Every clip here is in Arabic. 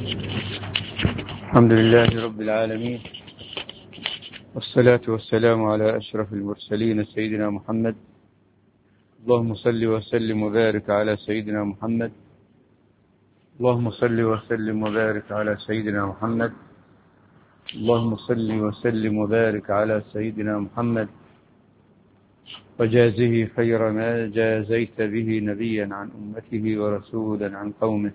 الحمد لله رب العالمين، والصلاة والسلام على أشرف المرسلين سيدنا محمد. اللهم صل وسلم وبارك على سيدنا محمد. اللهم صل وسلم وبارك على سيدنا محمد. اللهم صل وسلم وبارك على سيدنا محمد، وجازه خير ما جازيت به نبيا عن أمته ورسولا عن قومه.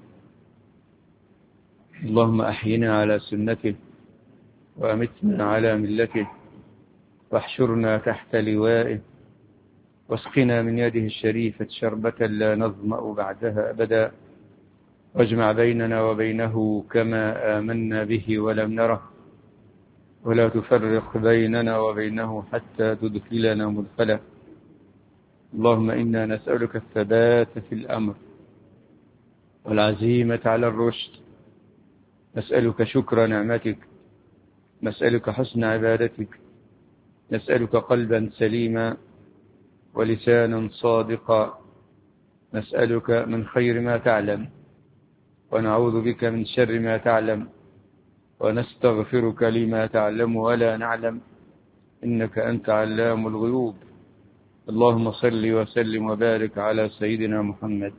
اللهم أحينا على سنته وأمتنا على ملته، واحشرنا تحت لوائه، واسقنا من يده الشريفة شربة لا نظمأ بعدها أبدا، واجمع بيننا وبينه كما آمنا به ولم نره، ولا تفرق بيننا وبينه حتى تدخلنا مدخلا. اللهم إنا نسألك الثبات في الأمر والعزيمة على الرشد، نسألك شكر نعمتك، نسألك حسن عبادتك، نسألك قلبا سليما ولسانا صادقا، نسألك من خير ما تعلم، ونعوذ بك من شر ما تعلم، ونستغفرك لما تعلم ولا نعلم، إنك أنت علام الغيوب. اللهم صل وسلم وبارك على سيدنا محمد.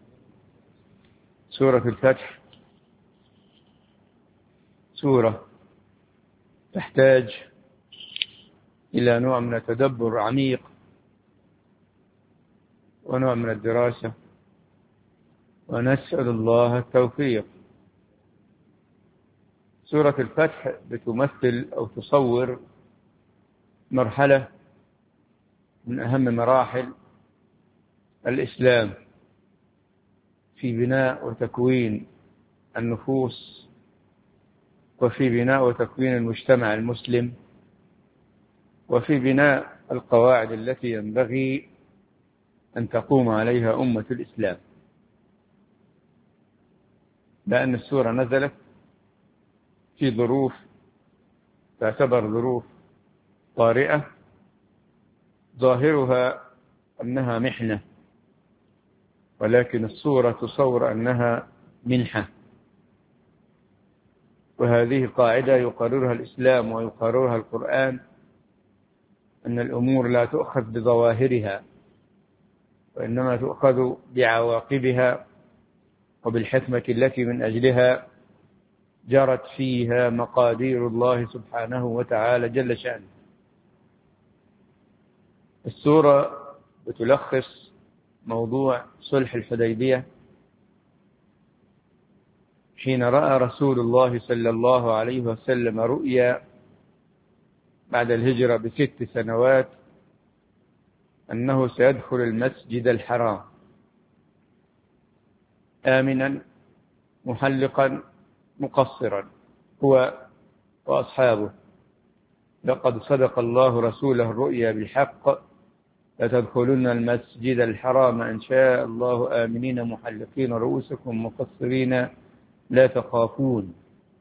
سورة الفتح سورة تحتاج إلى نوع من التدبر عميق ونوع من الدراسة، ونسأل الله التوفيق. سورة الفتح بتمثل أو تصور مرحلة من أهم مراحل الإسلام في بناء وتكوين النفوس، وفي بناء وتكوين المجتمع المسلم، وفي بناء القواعد التي ينبغي أن تقوم عليها أمة الإسلام. لأن السورة نزلت في ظروف تعتبر ظروف طارئة، ظاهرها أنها محنة، ولكن السورة تصور أنها منحة. وهذه قاعدة يقررها الإسلام ويقررها القرآن، أن الأمور لا تؤخذ بظواهرها، وإنما تؤخذ بعواقبها وبالحكمة التي من أجلها جرت فيها مقادير الله سبحانه وتعالى جل شأنه. السورة بتلخص موضوع صلح الحديبية، حين رأى رسول الله صلى الله عليه وسلم رؤيا بعد الهجرة ب6 سنوات أنه سيدخل المسجد الحرام آمنا محلقا مقصرا هو وأصحابه. لقد صدق الله رسوله الرؤيا بالحق، لتدخلن المسجد الحرام إن شاء الله آمنين محلقين رؤوسكم مقصرين لا تخافون.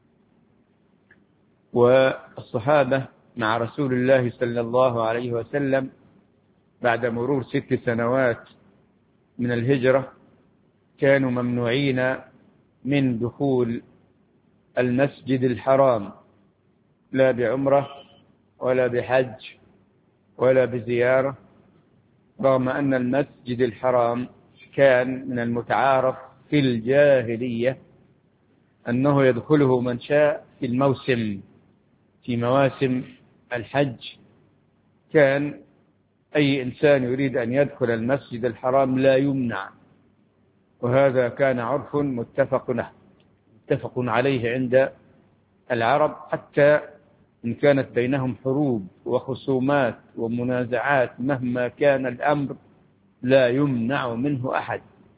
والصحابة مع رسول الله صلى الله عليه وسلم بعد مرور 6 سنوات من الهجرة كانوا ممنوعين من دخول المسجد الحرام، لا بعمرة ولا بحج ولا بزيارة، رغم أن المسجد الحرام كان من المتعارف في الجاهلية أنه يدخله من شاء في الموسم، في مواسم الحج كان أي إنسان يريد أن يدخل المسجد الحرام لا يمنع، وهذا كان عرف متفق عليه عند العرب، حتى إن كانت بينهم حروب وخصومات ومنازعات مهما كان الأمر لا يمنع منه أحد.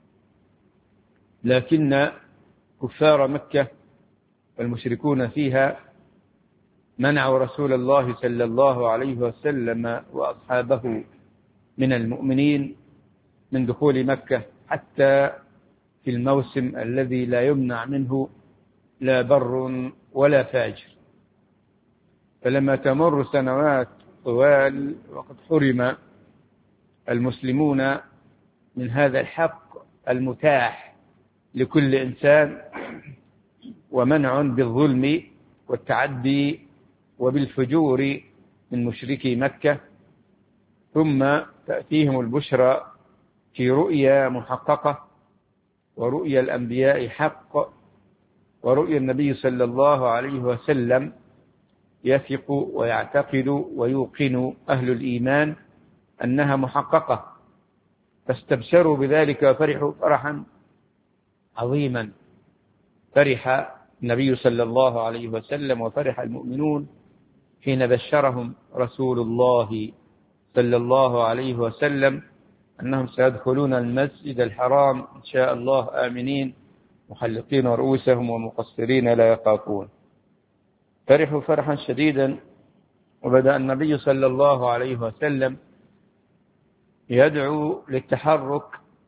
لكن كفار مكة والمشركون فيها منعوا رسول الله صلى الله عليه وسلم وأصحابه من المؤمنين من دخول مكة حتى في الموسم الذي لا يمنع منه لا بر ولا فاجر. فلما تمر سنوات طوال وقد حرم المسلمون من هذا الحق المتاح لكل إنسان، ومنع بالظلم والتعدي وبالفجور من مشركي مكة، ثم تأتيهم البشرى في رؤيا محققة، ورؤيا الأنبياء حق، ورؤيا النبي صلى الله عليه وسلم يثق ويعتقد ويوقن أهل الإيمان أنها محققة، فاستبشروا بذلك وفرحوا فرحا عظيما. فرح النبي صلى الله عليه وسلم وفرح المؤمنون حين بشرهم رسول الله صلى الله عليه وسلم أنهم سيدخلون المسجد الحرام إن شاء الله آمنين محلقين رؤوسهم ومقصرين لا يخافون. فرحوا فرحا شديدا، وبدأ النبي صلى الله عليه وسلم يدعو للتحرك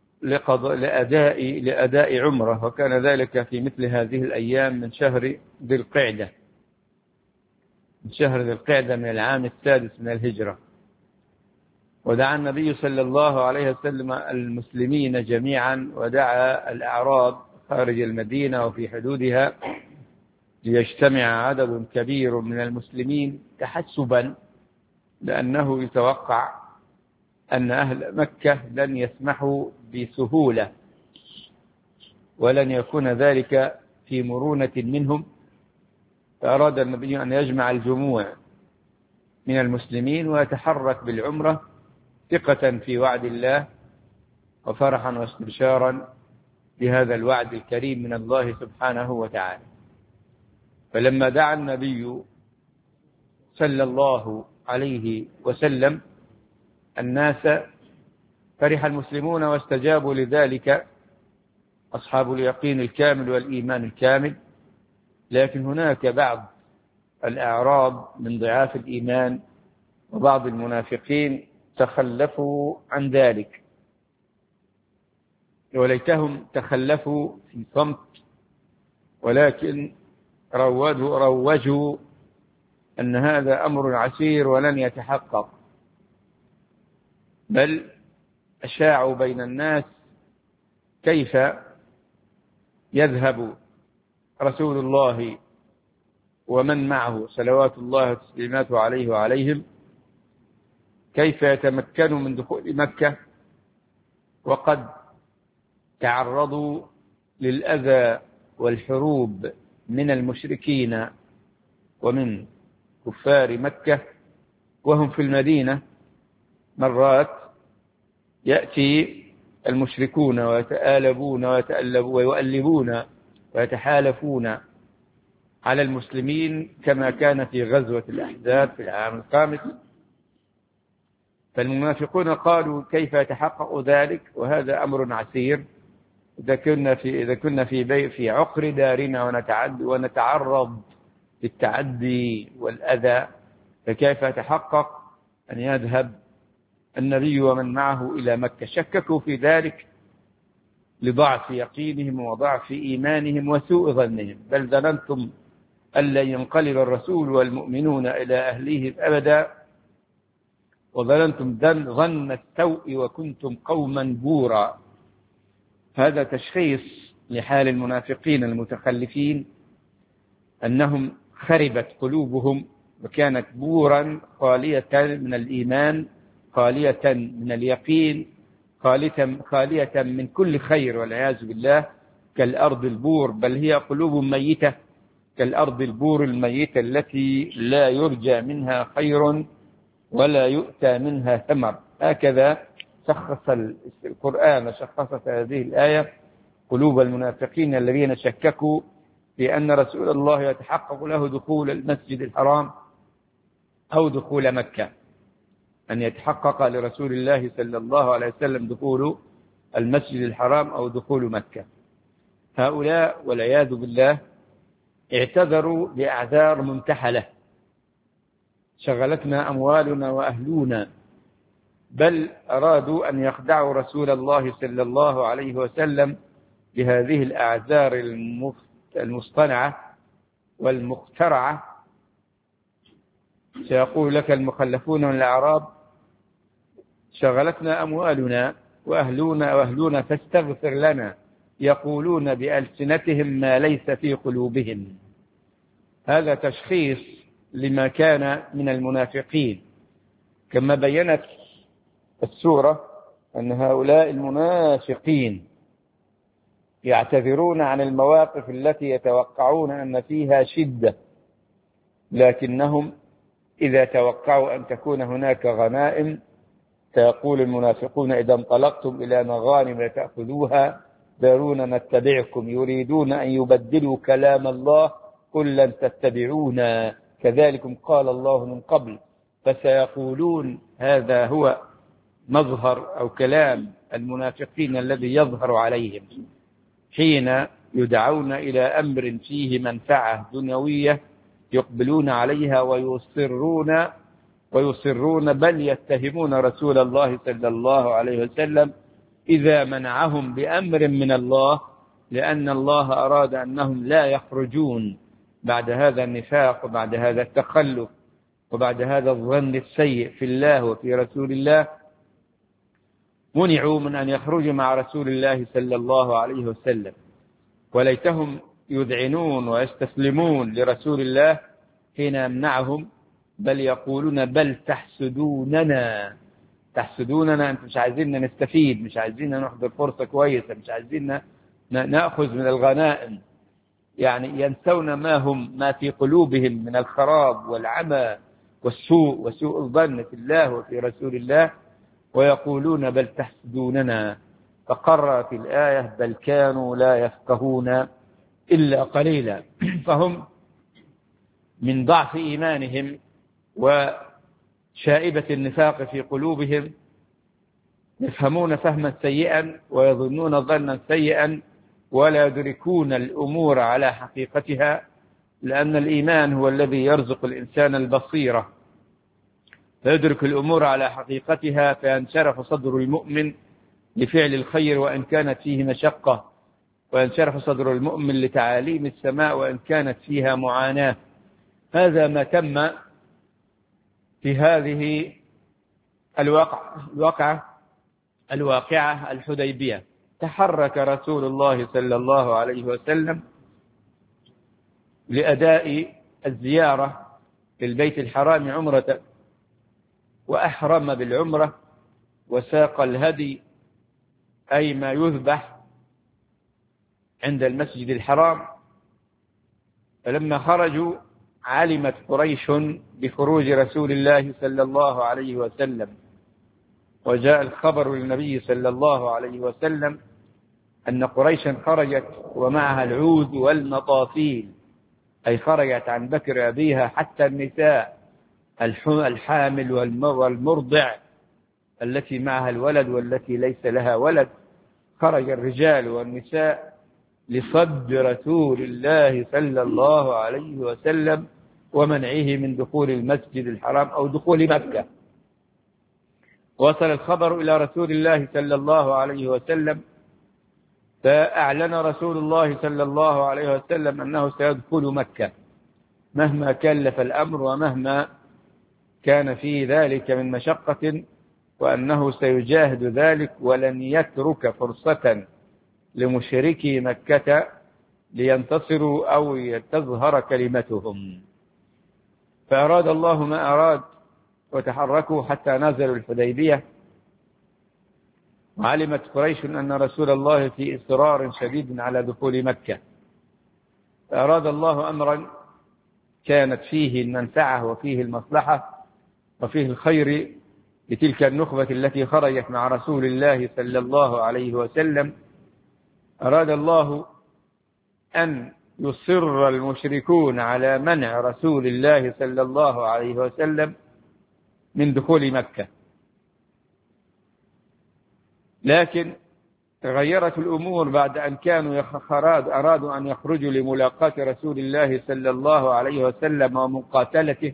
لأداء عمره، وكان ذلك في مثل هذه الأيام من شهر ذي القعدة، من شهر ذي القعدة من العام السادس من الهجرة. ودعا النبي صلى الله عليه وسلم المسلمين جميعا، ودعا الأعراب خارج المدينة وفي حدودها ليجتمع عدد كبير من المسلمين تحسبا، لأنه يتوقع أن أهل مكة لن يسمحوا بسهولة، ولن يكون ذلك في مرونة منهم، فأراد النبي أن يجمع الجموع من المسلمين ويتحرك بالعمرة ثقة في وعد الله وفرحا واستبشارا بهذا الوعد الكريم من الله سبحانه وتعالى. فلما دعا النبي صلى الله عليه وسلم الناس فرح المسلمون واستجابوا لذلك أصحاب اليقين الكامل والإيمان الكامل. لكن هناك بعض الأعراب من ضعاف الإيمان وبعض المنافقين تخلفوا عن ذلك، وليتهم تخلفوا في صمت، ولكن روجوا أن هذا أمر عسير ولن يتحقق، بل أشاعوا بين الناس كيف يذهب رسول الله ومن معه صلوات الله وتسليماته عليه وعليهم، كيف يتمكنوا من دخول مكة وقد تعرضوا للأذى والحروب من المشركين ومن كفار مكة وهم في المدينة. مرات يأتي المشركون ويتآلبون ويؤلبون ويتحالفون على المسلمين كما كان في غزوة الأحزاب في العام الخامس. فالمنافقون قالوا كيف يتحقق ذلك وهذا أمر عسير، إذا كنا في عقر دارنا ونتعرض للتعدي والأذى، فكيف يتحقق أن يذهب النبي ومن معه إلى مكة؟ شككوا في ذلك لضعف يقينهم وضعف إيمانهم وسوء ظنهم، بل ظننتم ألا ينقلب الرسول والمؤمنون إلى أهليهم أبدا، وظننتم ظن السوء وكنتم قوما بورا. هذا تشخيص لحال المنافقين المتخلفين، أنهم خربت قلوبهم وكانت بورا خالية من الإيمان، خالية من اليقين، خالية من كل خير والعياذ بالله، كالأرض البور، بل هي قلوب ميتة كالأرض البور الميتة التي لا يرجى منها خير ولا يؤتى منها ثمر. هكذا شخص القرآن، شخصت هذه الآية قلوب المنافقين الذين شككوا في أن رسول الله يتحقق له دخول المسجد الحرام أو دخول مكة، أن يتحقق لرسول الله صلى الله عليه وسلم دخول المسجد الحرام أو دخول مكة. هؤلاء والعياذ بالله اعتذروا بأعذار منتحلة، شغلتنا أموالنا وأهلنا، بل أرادوا أن يخدعوا رسول الله صلى الله عليه وسلم بهذه الأعذار المصطنعة والمخترعة. سيقول لك المخلفون من الأعراب شغلتنا أموالنا وأهلنا فاستغفر لنا يقولون بألسنتهم ما ليس في قلوبهم. هذا تشخيص لما كان من المنافقين، كما بينت السورة أن هؤلاء المنافقين يعتذرون عن المواقف التي يتوقعون أن فيها شدة، لكنهم إذا توقعوا أن تكون هناك غنائم سيقول المنافقون إذا انطلقتم إلى مغانم تأخذوها ذرونا نتبعكم يريدون أن يبدلوا كلام الله قل لن تتبعونا كذلكم قال الله من قبل. فسيقولون هذا هو مظهر أو كلام المنافقين الذي يظهر عليهم حين يدعون إلى أمر فيه منفعة دنيوية يقبلون عليها ويصرون بل يتهمون رسول الله صلى الله عليه وسلم إذا منعهم بأمر من الله، لأن الله أراد أنهم لا يخرجون بعد هذا النفاق وبعد هذا التخلف وبعد هذا الظن السيء في الله وفي رسول الله. منعوا من أن يخرجوا مع رسول الله صلى الله عليه وسلم، وليتهم يذعنون ويستسلمون لرسول الله حين يمنعهم، بل يقولون بل تحسدوننا أنتم مش عايزين نستفيد، مش عايزين نحضر فرصة كويسة، مش عايزين نأخذ من الغنائم. يعني ينسون ما في قلوبهم من الخراب والعمى والسوء وسوء الظن في الله وفي رسول الله، ويقولون بل تحسدوننا. فقرأت الآية بل كانوا لا يفقهون إلا قليلا. فهم من ضعف إيمانهم وشائبة النفاق في قلوبهم يفهمون فهما سيئا ويظنون ظنا سيئا ولا يدركون الأمور على حقيقتها، لأن الإيمان هو الذي يرزق الإنسان البصيرة فيدرك الأمور على حقيقتها، فينشرح صدر المؤمن لفعل الخير وإن كانت فيه مشقة، وينشرح صدر المؤمن لتعاليم السماء وإن كانت فيها معاناة. هذا ما تم في هذه الواقعة الحديبية. تحرك رسول الله صلى الله عليه وسلم لأداء الزيارة للبيت الحرام عمرة، وأحرم بالعمرة وساق الهدي أي ما يذبح عند المسجد الحرام. فلما خرجوا علمت قريش بخروج رسول الله صلى الله عليه وسلم، وجاء الخبر للنبي صلى الله عليه وسلم أن قريشا خرجت ومعها العود والمطافيل، أي خرجت عن بكر أبيها حتى النساء الحامل والمرضع التي معها الولد والتي ليس لها ولد. خرج الرجال والنساء لصد رسول الله صلى الله عليه وسلم ومنعه من دخول المسجد الحرام أو دخول مكة. وصل الخبر إلى رسول الله صلى الله عليه وسلم، فأعلن رسول الله صلى الله عليه وسلم أنه سيدخل مكة مهما كلف الأمر ومهما كان في ذلك من مشقة، وأنه سيجاهد ذلك ولن يترك فرصة لمشركي مكة لينتصروا أو تظهر كلمتهم. فأراد الله ما أراد وتحركوا حتى نزلوا الحديبية. وعلمت قريش أن رسول الله في إصرار شديد على دخول مكة، فأراد الله أمرا كانت فيه المنفعة وفيه المصلحة وفيه الخير لتلك النخبة التي خرجت مع رسول الله صلى الله عليه وسلم. أراد الله أن يصر المشركون على منع رسول الله صلى الله عليه وسلم من دخول مكة، لكن تغيرت الأمور بعد أن كانوا أرادوا أن يخرجوا لملاقاة رسول الله صلى الله عليه وسلم ومقاتلته.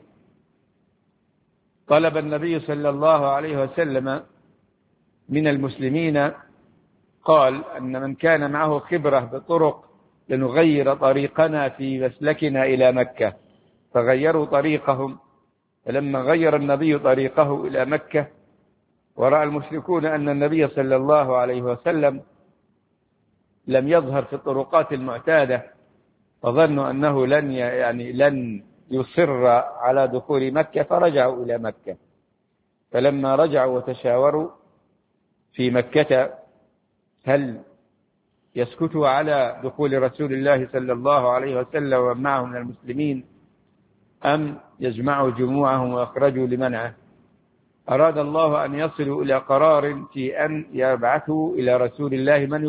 طلب النبي صلى الله عليه وسلم من المسلمين، قال أن من كان معه خبرة بطرق لنغير طريقنا في مسلكنا إلى مكة، فغيروا طريقهم. فلما غير النبي طريقه إلى مكة ورأى المشركون أن النبي صلى الله عليه وسلم لم يظهر في الطرقات المعتادة، فظنوا أنه لن يصر على دخول مكة، فرجعوا إلى مكة. فلما رجعوا وتشاوروا في مكة هل يسكتوا على دخول رسول الله صلى الله عليه وسلم ومعه من المسلمين أم يجمعوا جموعهم ويخرجوا لمنعه، أراد الله أن يصلوا إلى قرار في أن يبعثوا إلى رسول الله من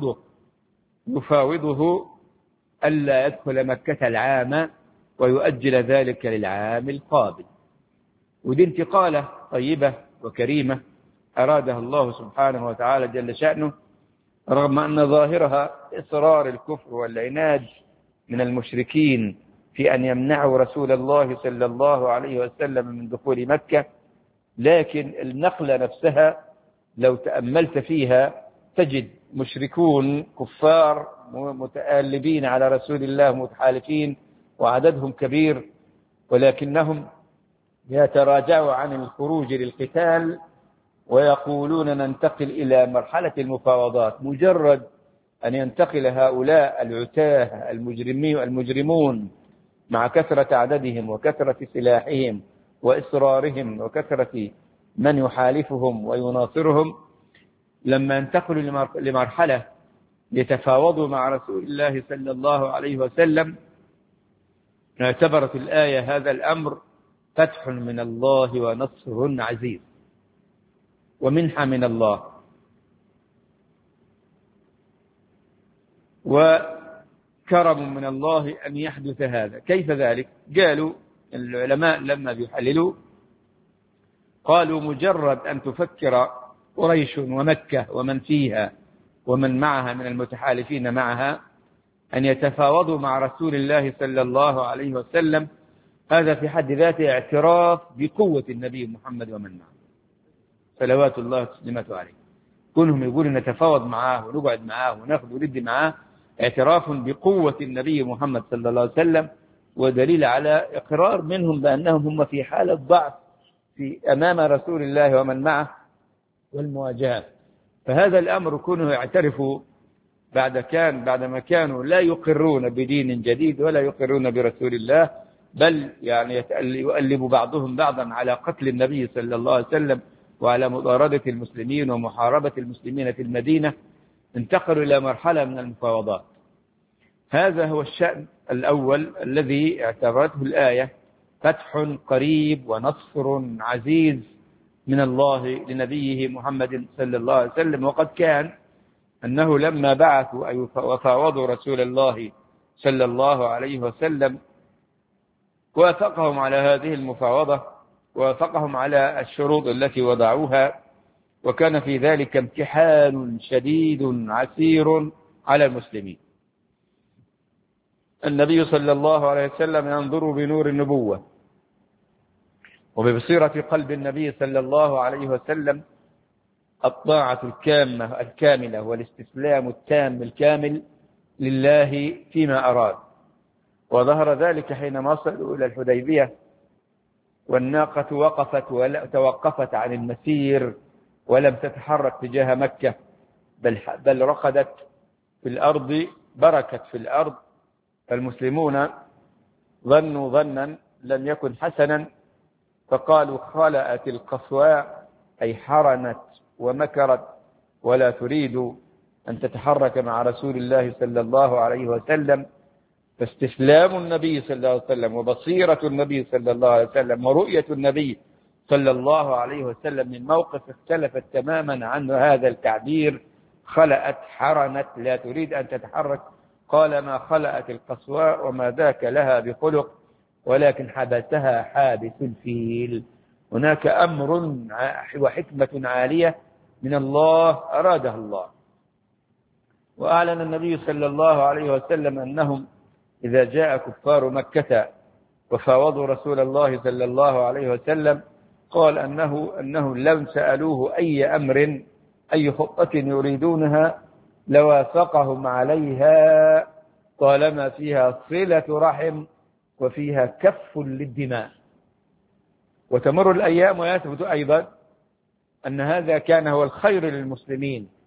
يفاوضه ألا يدخل مكة العام ويؤجل ذلك للعام القابل. ودي انتقالة طيبة وكريمة أرادها الله سبحانه وتعالى جل شأنه، رغم أن ظاهرها إصرار الكفر والعناد من المشركين في أن يمنعوا رسول الله صلى الله عليه وسلم من دخول مكة. لكن النقلة نفسها لو تأملت فيها تجد مشركون كفار متآلبين على رسول الله متحالفين وعددهم كبير، ولكنهم يتراجعوا عن الخروج للقتال ويقولون ننتقل إلى مرحلة المفاوضات. مجرد أن ينتقل هؤلاء العتاه المجرمون مع كثرة عددهم وكثرة سلاحهم وإصرارهم وكثرة من يحالفهم ويناصرهم، لما ينتقلوا لمرحلة يتفاوضوا مع رسول الله صلى الله عليه وسلم، اعتبرت الآية هذا الأمر فتح من الله ونصر عزيز ومنحة من الله وكرم من الله أن يحدث هذا. كيف ذلك؟ قالوا العلماء لما بيحللوا قالوا مجرد أن تفكر قريش ومكة ومن فيها ومن معها من المتحالفين معها أن يتفاوضوا مع رسول الله صلى الله عليه وسلم، هذا في حد ذاته اعتراف بقوة النبي محمد ومن معه صلوات الله وسلامته عليه. كونهم يقولوا نتفاوض معاه ونقعد معاه وناخذ وندي معاه اعتراف بقوة النبي محمد صلى الله عليه وسلم، ودليل على إقرار منهم بأنهم هم في حالة ضعف في أمام رسول الله ومن معه والمواجهة. فهذا الأمر كونه يعترفوا بعدما كانوا لا يقرون بدين جديد ولا يقرون برسول الله، بل يعني يؤلب بعضهم بعضا على قتل النبي صلى الله عليه وسلم وعلى مطاردة المسلمين ومحاربة المسلمين في المدينة، انتقلوا إلى مرحلة من المفاوضات. هذا هو الشأن الأول الذي اعتبرته الآية فتح قريب ونصر عزيز من الله لنبيه محمد صلى الله عليه وسلم. وقد كان أنه لما بعثوا أي وفاوضوا رسول الله صلى الله عليه وسلم وافقهم على هذه المفاوضة، وافقهم على الشروط التي وضعوها، وكان في ذلك امتحان شديد عسير على المسلمين. النبي صلى الله عليه وسلم ينظر بنور النبوة وببصيرة قلب النبي صلى الله عليه وسلم الطاعة الكاملة والاستسلام التام الكامل لله فيما أراد. وظهر ذلك حينما وصلوا إلى الحديبية والناقة توقفت عن المسير ولم تتحرك تجاه مكة، بل رقدت في الأرض، بركت في الأرض. فالمسلمون ظنوا ظنا لم يكن حسنا، فقالوا خلأت القصواء أي حرنت ومكرت ولا تريد أن تتحرك مع رسول الله صلى الله عليه وسلم. فاستسلام النبي صلى الله عليه وسلم وبصيرة النبي صلى الله عليه وسلم ورؤية النبي صلى الله عليه وسلم من موقف اختلفت تماما عن هذا التعبير. خلأت حرنت لا تريد أن تتحرك، قال ما خلأت القصواء وما ذاك لها بخلق ولكن حبسها حابس الفيل. هناك أمر وحكمة عالية من الله أرادها الله. وأعلن النبي صلى الله عليه وسلم أنهم إذا جاء كفار مكة وفاوضوا رسول الله صلى الله عليه وسلم قال أنه لو سألوه أي أمر أي خطة يريدونها لوافقهم عليها طالما فيها صلة رحم وفيها كف للدماء. وتمر الأيام ويثبت أيضا أن هذا كان هو الخير للمسلمين،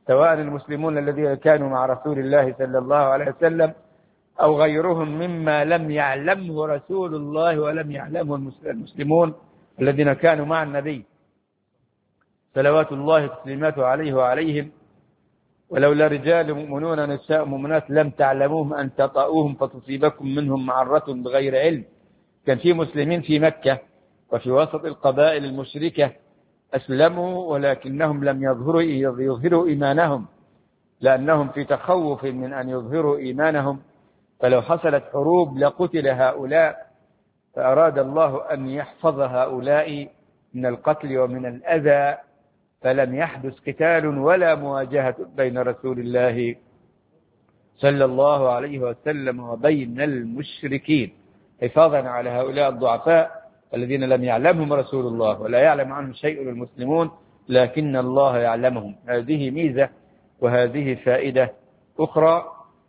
سواء المسلمون الذين كانوا مع رسول الله صلى الله عليه وسلم أو غيرهم مما لم يعلمه رسول الله ولم يعلمه المسلمون الذين كانوا مع النبي صلوات الله تسليماته عليه وعليهم. ولولا رجال مؤمنون نساء مؤمنات لم تعلموهم أن تطؤوهم فتصيبكم منهم معرة بغير علم. كان في مسلمين في مكة وفي وسط القبائل المشركة أسلموا ولكنهم لم يظهروا إيمانهم، لأنهم في تخوف من أن يظهروا إيمانهم، فلو حصلت حروب لقتل هؤلاء، فأراد الله أن يحفظ هؤلاء من القتل ومن الأذى، فلم يحدث قتال ولا مواجهة بين رسول الله صلى الله عليه وسلم وبين المشركين، حفاظا على هؤلاء الضعفاء الذين لم يعلمهم رسول الله ولا يعلم عنهم شيء المسلمون، لكن الله يعلمهم. هذه ميزة وهذه فائدة أخرى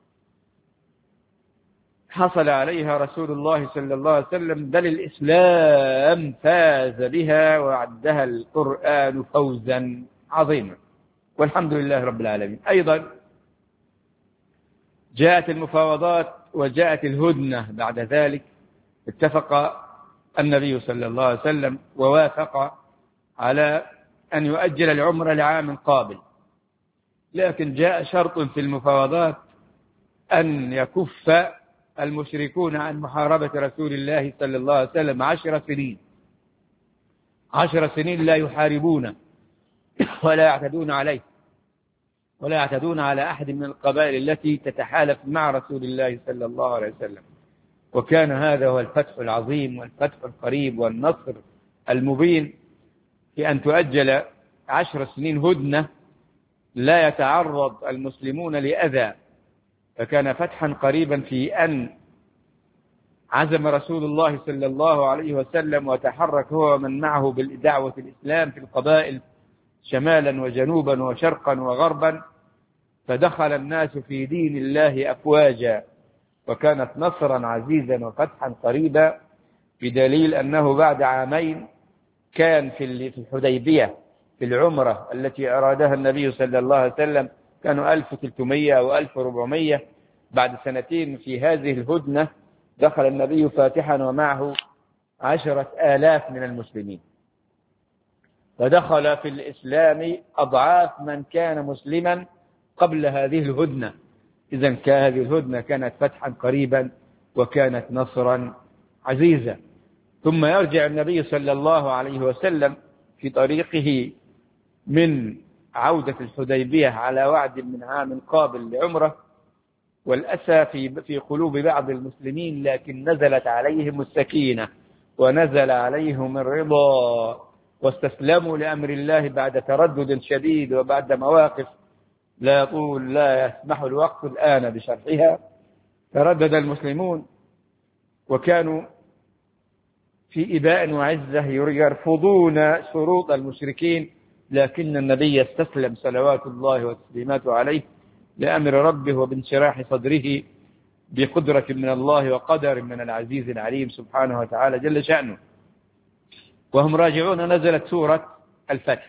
حصل عليها رسول الله صلى الله عليه وسلم، بل الإسلام فاز بها وعدها القرآن فوزا عظيما، والحمد لله رب العالمين. أيضا جاءت المفاوضات وجاءت الهدنة بعد ذلك. اتفق النبي صلى الله عليه وسلم ووافق على أن يؤجل العمرة لعام قابل، لكن جاء شرط في المفاوضات أن يكف المشركون عن محاربة رسول الله صلى الله عليه وسلم 10 سنين، 10 سنين لا يحاربون ولا يعتدون عليه ولا يعتدون على أحد من القبائل التي تتحالف مع رسول الله صلى الله عليه وسلم. وكان هذا هو الفتح العظيم والفتح القريب والنصر المبين، في أن تؤجل 10 سنين هدنة لا يتعرض المسلمون لأذى. فكان فتحا قريبا في أن عزم رسول الله صلى الله عليه وسلم وتحرك هو ومن معه بالدعوة الإسلام في القبائل شمالا وجنوبا وشرقا وغربا، فدخل الناس في دين الله أفواجا، وكانت نصرا عزيزا وفتحا قريبا، بدليل أنه بعد عامين كان في الحديبية في العمرة التي أرادها النبي صلى الله عليه وسلم كانوا 1300 أو 1400. بعد سنتين في هذه الهدنة دخل النبي فاتحا ومعه 10,000 من المسلمين، فدخل في الإسلام أضعاف من كان مسلما قبل هذه الهدنة. إذن هذه الهدنة كانت فتحا قريبا وكانت نصرا عزيزا. ثم يرجع النبي صلى الله عليه وسلم في طريقه من عودة الحديبية على وعد من عام قابل لعمرة، والأسى في قلوب بعض المسلمين، لكن نزلت عليهم السكينة ونزل عليهم الرضا واستسلموا لأمر الله بعد تردد شديد وبعد مواقف لا يسمح الوقت الآن بشرحها. تردد المسلمون وكانوا في إباء وعزة يرفضون شروط المشركين، لكن النبي استسلم صلوات الله وتسليماته عليه لأمر ربه وبانشراح صدره بقدرة من الله وقدر من العزيز العليم سبحانه وتعالى جل شأنه. وهم راجعون نزلت سورة الفتح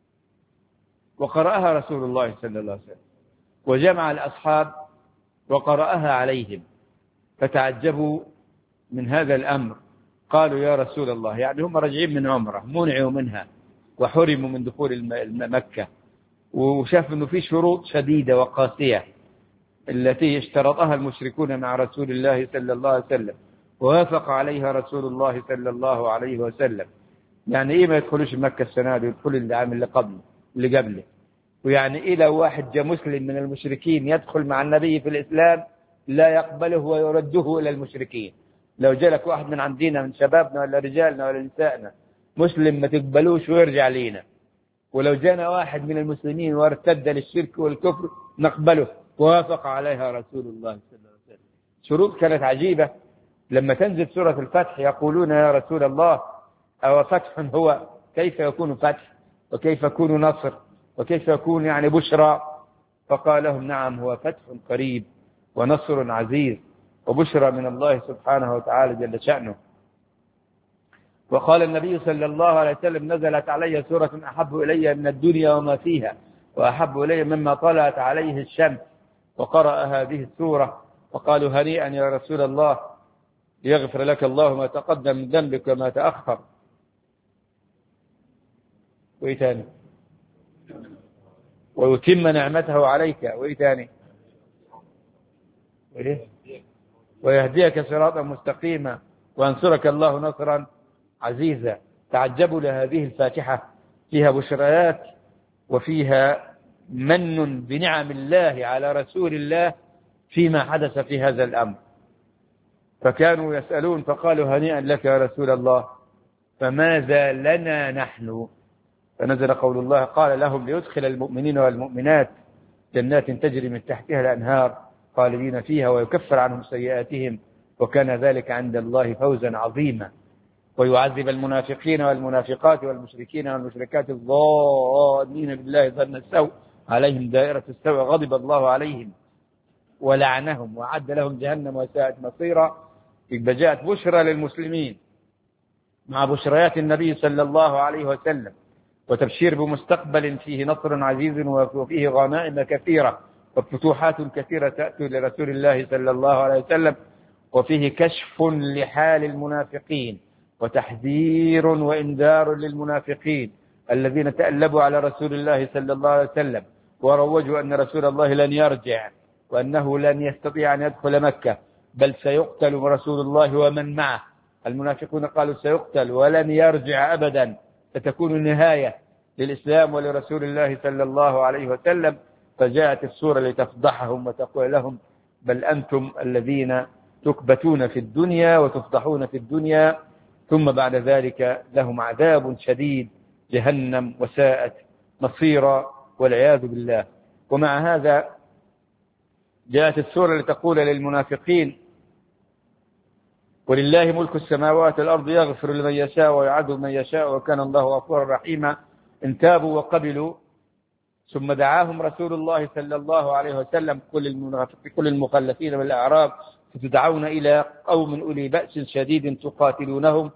وقرأها رسول الله صلى الله عليه وسلم وجمع الأصحاب وقرأها عليهم، فتعجبوا من هذا الأمر. قالوا يا رسول الله، يعني هم راجعين من عمرة منعوا منها وحرموا من دخول مكة، وشاف أنه في شروط شديدة وقاسية التي اشترطها المشركون مع رسول الله صلى الله عليه وسلم، ووافق عليها رسول الله صلى الله عليه وسلم. يعني إيه ما يدخلوش مكة السنة دي ويدخلوا العام اللي قبله؟ ويعني إيه لو واحد جاء مسلم من المشركين يدخل مع النبي في الإسلام لا يقبله ويرده إلى المشركين؟ لو جالك واحد من عندنا من شبابنا ولا رجالنا ولا نسائنا مسلم ما تقبلوش ويرجع لينا، ولو جانا واحد من المسلمين وارتد للشرك والكفر نقبله، ووافق عليها رسول الله صلى الله عليه وسلم. شروط كانت عجيبة. لما تنزل سورة الفتح يقولون يا رسول الله أو فتح هو؟ كيف يكون فتح وكيف يكون نصر وكيف يكون يعني بشرى؟ فقال لهم نعم، هو فتح قريب ونصر عزيز وبشرى من الله سبحانه وتعالى جل شأنه. وقال النبي صلى الله عليه وسلم نزلت علي سورة أحب إلي من الدنيا وما فيها، وأحب إلي مما طلعت عليه الشمس، وقرأ هذه السورة وقالوا هنيئا يا رسول الله، ليغفر لك الله ما تقدم من ذنبك وما تأخر. وإيه تاني؟ ويتم نعمته عليك. وإيه تاني؟ وإيه؟ ويهديك صراطا مستقيما وينصرك الله نصرا عزيزا. تعجبوا لهذه الفاتحة، فيها بشريات وفيها من بنعم الله على رسول الله فيما حدث في هذا الأمر. فكانوا يسألون فقالوا هنيئا لك يا رسول الله، فماذا لنا نحن؟ فنزل قول الله قال لهم ليدخل المؤمنين والمؤمنات جنات تجري من تحتها الأنهار خالدين فيها ويكفر عنهم سيئاتهم وكان ذلك عند الله فوزا عظيما، ويعذب المنافقين والمنافقات والمشركين والمشركات الظانين بالله ظن السوء عليهم دائرة السوء غضب الله عليهم ولعنهم وأعد لهم جهنم وساءت مصيرا. يبقى جاءت بشرى للمسلمين مع بشريات النبي صلى الله عليه وسلم، وتبشير بمستقبل فيه نصر عزيز وفيه غنائم كثيرة وفتوحات كثيرة تأتي لرسول الله صلى الله عليه وسلم، وفيه كشف لحال المنافقين وتحذير وإنذار للمنافقين الذين تألبوا على رسول الله صلى الله عليه وسلم وروجوا أن رسول الله لن يرجع وأنه لن يستطيع أن يدخل مكة بل سيقتل رسول الله ومن معه. المنافقون قالوا سيقتل ولن يرجع أبدا، ستكون النهاية للإسلام ولرسول الله صلى الله عليه وسلم. فجاءت السورة لتفضحهم وتقول لهم بل أنتم الذين تكبتون في الدنيا وتفضحون في الدنيا ثم بعد ذلك لهم عذاب شديد جهنم وساءت مصيرا والعياذ بالله. ومع هذا جاءت السورة لتقول للمنافقين ولله ملك السماوات والأرض يغفر لمن يشاء ويعذب من يشاء وكان الله غفورا رحيما. إن تابوا وقبلوا ثم دعاهم رسول الله صلى الله عليه وسلم كل المخلفين بالأعراب فتدعون إلى قوم أولي بأس شديد تقاتلونهم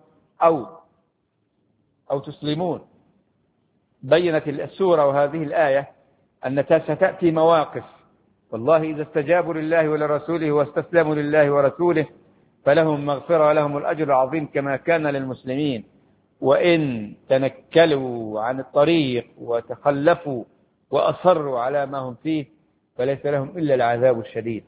أو تسلمون. بينت السورة وهذه الآية أن ستأتي مواقف والله إذا استجابوا لله ولرسوله واستسلموا لله ورسوله فلهم مغفرة ولهم الأجر العظيم كما كان للمسلمين، وإن تنكلوا عن الطريق وتخلفوا وأصروا على ما هم فيه فليس لهم إلا العذاب الشديد.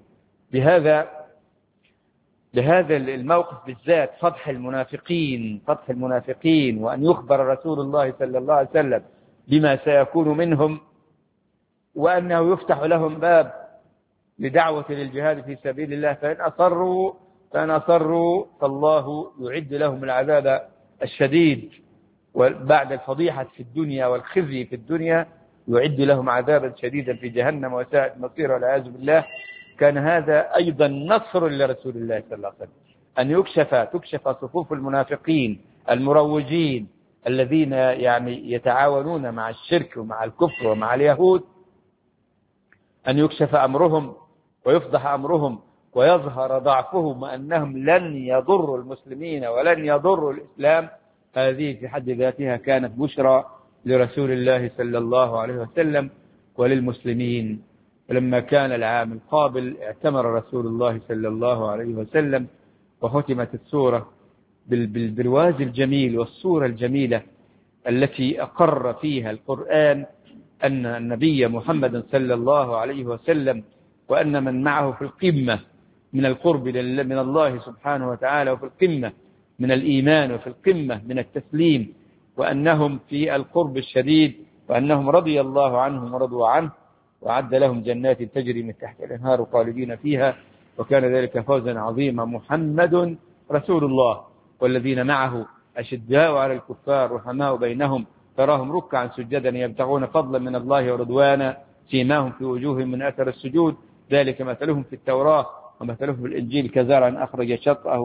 لهذا الموقف بالذات فضح المنافقين وأن يخبر رسول الله صلى الله عليه وسلم بما سيكون منهم وأنه يفتح لهم باب لدعوة للجهاد في سبيل الله، فإن أصروا فالله يعد لهم العذاب الشديد، وبعد الفضيحة في الدنيا والخزي في الدنيا يعد لهم عذابا شديدا في جهنم وساءت مصيرا والعياذ بالله. كان هذا أيضا نصر لرسول الله صلى الله عليه وسلم أن تكشف صفوف المنافقين المروجين الذين يعني يتعاونون مع الشرك ومع الكفر ومع اليهود، أن يكشف أمرهم ويفضح أمرهم ويظهر ضعفهم وأنهم لن يضروا المسلمين ولن يضروا الإسلام. هذه في حد ذاتها كانت بشرى لرسول الله صلى الله عليه وسلم وللمسلمين. ولما كان العام القابل اعتمر رسول الله صلى الله عليه وسلم وختمت السورة بالبرواز الجميل والصورة الجميلة التي أقر فيها القرآن أن النبي محمد صلى الله عليه وسلم وأن من معه في القمة من القرب من الله سبحانه وتعالى وفي القمة من الإيمان وفي القمة من التسليم، وأنهم في القرب الشديد، وأنهم رضي الله عنهم ورضوا عنه وعد لهم جنات تجري من تحت الأنهار خالدين فيها وكان ذلك فوزا عظيما. محمد رسول الله والذين معه أشداء على الكفار رحماء بينهم تراهم ركعا سجدا يبتغون فضلا من الله ورضوانا سيماهم في وجوههم من أثر السجود ذلك مثلهم في التوراة ومثلهم في الإنجيل كزرع أخرج شطأه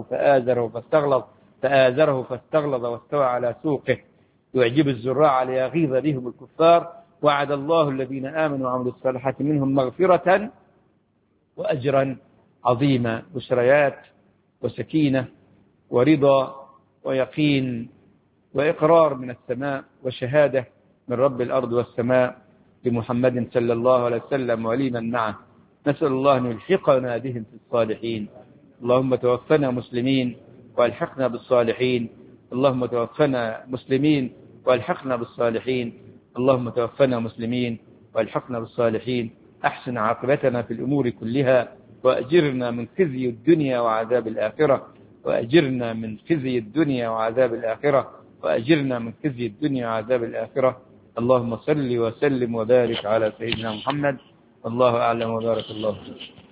فآزره فاستغلظ واستوى على سوقه يعجب الزراع ليغيظ بهم الكفار وعد الله الذين آمنوا وعملوا الصالحات منهم مغفرة وأجرا عظيما. بشريات وسكينة ورضا ويقين وإقرار من السماء وشهادة من رب الأرض والسماء بمحمد صلى الله عليه وسلم ولمن معه. نسأل الله أن يلحقنا بهم في الصالحين. اللهم توفنا مسلمين والحقنا بالصالحين. اللهم توفنا مسلمين والحقنا بالصالحين. اللهم توفنا مسلمين والحقنا بالصالحين. أحسن عاقبتنا في الأمور كلها، وأجرنا من خزي الدنيا وعذاب الآخرة. وأجرنا من خزي الدنيا وعذاب الآخرة. وأجرنا من خزي الدنيا وعذاب الآخرة. اللهم صل وسلم وبارك على سيدنا محمد. والله أعلم وبارك الله فيك.